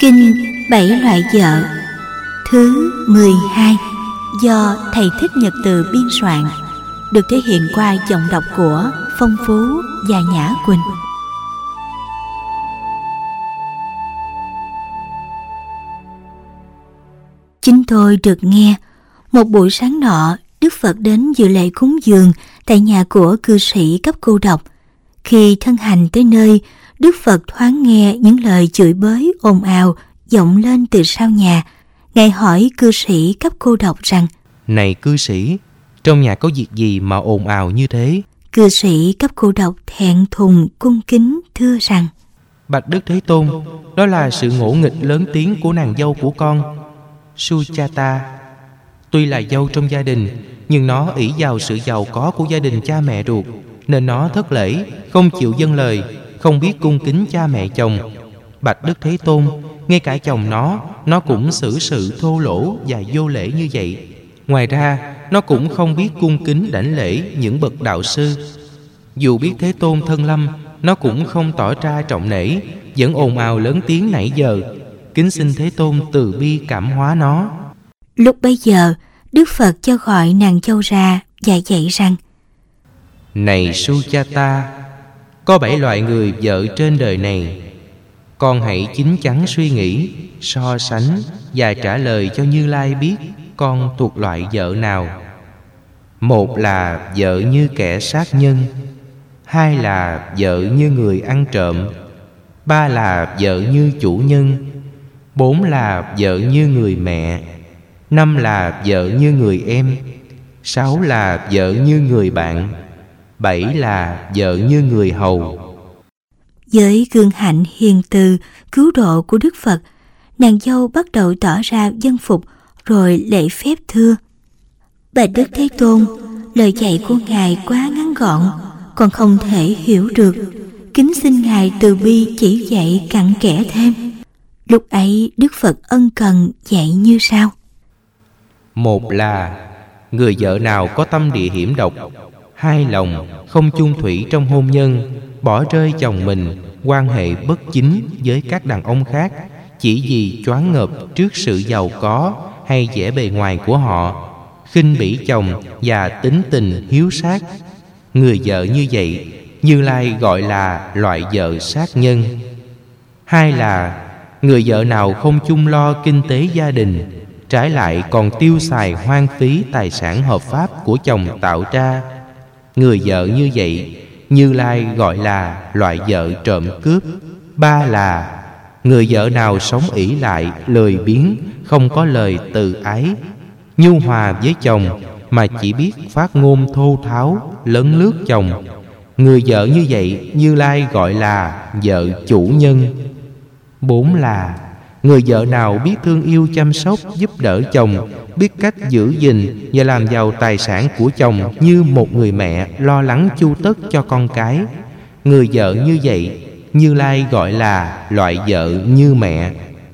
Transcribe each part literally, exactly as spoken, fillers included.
Kinh Bảy Loại Vợ thứ mười hai do thầy Thích Nhật Từ biên soạn, được thể hiện qua giọng đọc của Phong Phú và Nhã Quỳnh. Chính tôi được nghe, một buổi sáng nọ, Đức Phật đến dự lễ cúng dường tại nhà của cư sĩ cấp cô độc. Khi thân hành tới nơi, Đức Phật thoáng nghe những lời chửi bới ồn ào vọng lên từ sau nhà. Ngài hỏi cư sĩ cấp cô độc rằng: Này cư sĩ, trong nhà có việc gì mà ồn ào như thế? Cư sĩ cấp cô độc thẹn thùng cung kính thưa rằng: Bạch Đức Thế Tôn, đó là sự ngỗ nghịch lớn tiếng của nàng dâu của con, Sujata. Tuy là dâu trong gia đình, nhưng nó ỷ vào sự giàu có của gia đình cha mẹ ruột, nên nó thất lễ, không chịu vâng lời, không biết cung kính cha mẹ chồng. Bạch Đức Thế Tôn, ngay cả chồng nó, nó cũng xử sự thô lỗ và vô lễ như vậy. Ngoài ra, nó cũng không biết cung kính đảnh lễ những bậc đạo sư. Dù biết Thế Tôn thân lâm, nó cũng không tỏ ra trọng nể, vẫn ồn ào lớn tiếng nãy giờ. Kính xin Thế Tôn từ bi cảm hóa nó. Lúc bấy giờ, Đức Phật cho gọi nàng dâu ra và dạy rằng: Này Sujata, có bảy loại người vợ trên đời này. Con hãy chín chắn suy nghĩ, so sánh và trả lời cho Như Lai biết con thuộc loại vợ nào. Một là vợ như kẻ sát nhân, hai là vợ như người ăn trộm, ba là vợ như chủ nhân, bốn là vợ như người mẹ, năm là vợ như người em, sáu là vợ như người bạn, bảy là vợ như người hầu. Với gương hạnh hiền từ, cứu độ của Đức Phật, nàng dâu bắt đầu tỏ ra vâng phục, rồi lễ phép thưa: Bạch Đức Thế Tôn, lời dạy của Ngài quá ngắn gọn, còn không thể hiểu được. Kính xin Ngài từ bi chỉ dạy cặn kẽ thêm. Lúc ấy Đức Phật ân cần dạy như sau: Một là người vợ nào có tâm địa hiểm độc, hai lòng không chung thủy trong hôn nhân, bỏ rơi chồng mình, quan hệ bất chính với các đàn ông khác, chỉ vì choáng ngợp trước sự giàu có hay vẻ bề ngoài của họ, khinh bỉ chồng và tính tình hiếu sát. Người vợ như vậy, Như Lai gọi là loại vợ sát nhân. Hai là người vợ nào không chung lo kinh tế gia đình, trái lại còn tiêu xài hoang phí tài sản hợp pháp của chồng tạo ra. Người vợ như vậy, Như Lai gọi là loại vợ trộm cướp. Ba là người vợ nào sống ỷ lại, lười biếng, không có lời từ ái, nhu hòa với chồng, mà chỉ biết phát ngôn thô tháo, lấn lướt chồng. Người vợ như vậy, Như Lai gọi là vợ chủ nhân. Bốn là người vợ nào biết thương yêu chăm sóc, giúp đỡ chồng, biết cách giữ gìn và làm giàu tài sản của chồng như một người mẹ lo lắng chu tất cho con cái. Người vợ như vậy, Như Lai gọi là loại vợ như mẹ.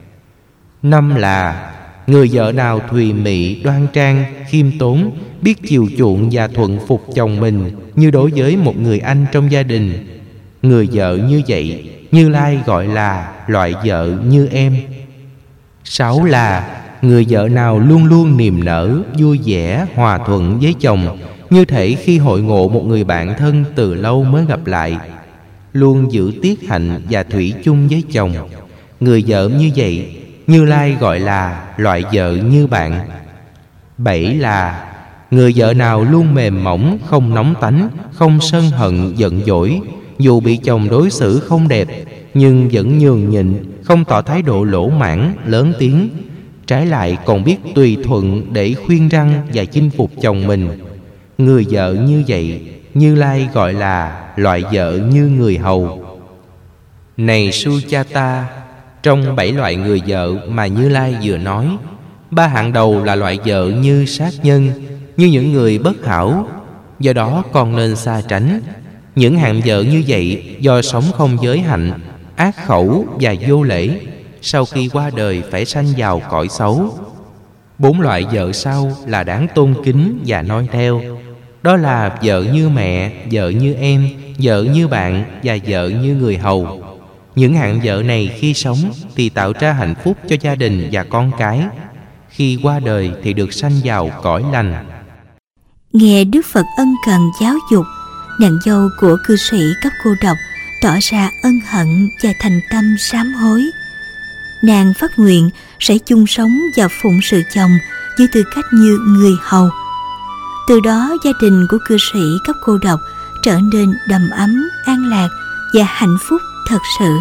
Năm là người vợ nào thùy mị, đoan trang, khiêm tốn, biết chiều chuộng và thuận phục chồng mình như đối với một người anh trong gia đình. Người vợ như vậy, Như Lai gọi là loại vợ như em. Sáu là người vợ nào luôn luôn niềm nở, vui vẻ, hòa thuận với chồng, như thể khi hội ngộ một người bạn thân từ lâu mới gặp lại, luôn giữ tiết hạnh và thủy chung với chồng. Người vợ như vậy, Như Lai gọi là loại vợ như bạn. Bảy là người vợ nào luôn mềm mỏng, không nóng tánh, không sân hận giận dỗi, dù bị chồng đối xử không đẹp nhưng vẫn nhường nhịn, không tỏ thái độ lỗ mãng, lớn tiếng, trái lại còn biết tùy thuận để khuyên răn và chinh phục chồng mình. Người vợ như vậy, Như Lai gọi là loại vợ như người hầu. Này Sujata, trong bảy loại người vợ mà Như Lai vừa nói, ba hạng đầu là loại vợ như sát nhân, như những người bất hảo, do đó con nên xa tránh. Những hạng vợ như vậy do sống không giới hạnh, ác khẩu và vô lễ, sau khi qua đời phải sanh vào cõi xấu. Bốn loại vợ sau là đáng tôn kính và noi theo. Đó là vợ như mẹ, vợ như em, vợ như bạn và vợ như người hầu. Những hạng vợ này khi sống thì tạo ra hạnh phúc cho gia đình và con cái, khi qua đời thì được sanh vào cõi lành. Nghe Đức Phật ân cần giáo dục, nàng dâu của cư sĩ cấp cô độc tỏ ra ân hận và thành tâm sám hối. Nàng phát nguyện sẽ chung sống và phụng sự chồng với tư cách như người hầu. Từ đó gia đình của cư sĩ cấp cô độc trở nên đầm ấm, an lạc và hạnh phúc thật sự.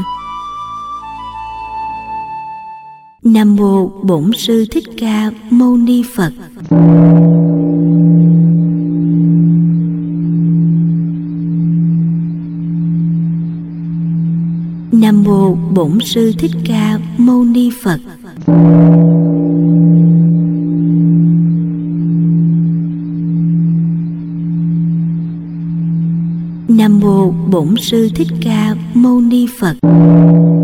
Nam mô Bổn Sư Thích Ca Mâu Ni Phật. Nam mô Bổn Sư Thích Ca Mâu Ni Phật. Nam mô Bổn Sư Thích Ca Mâu Ni Phật.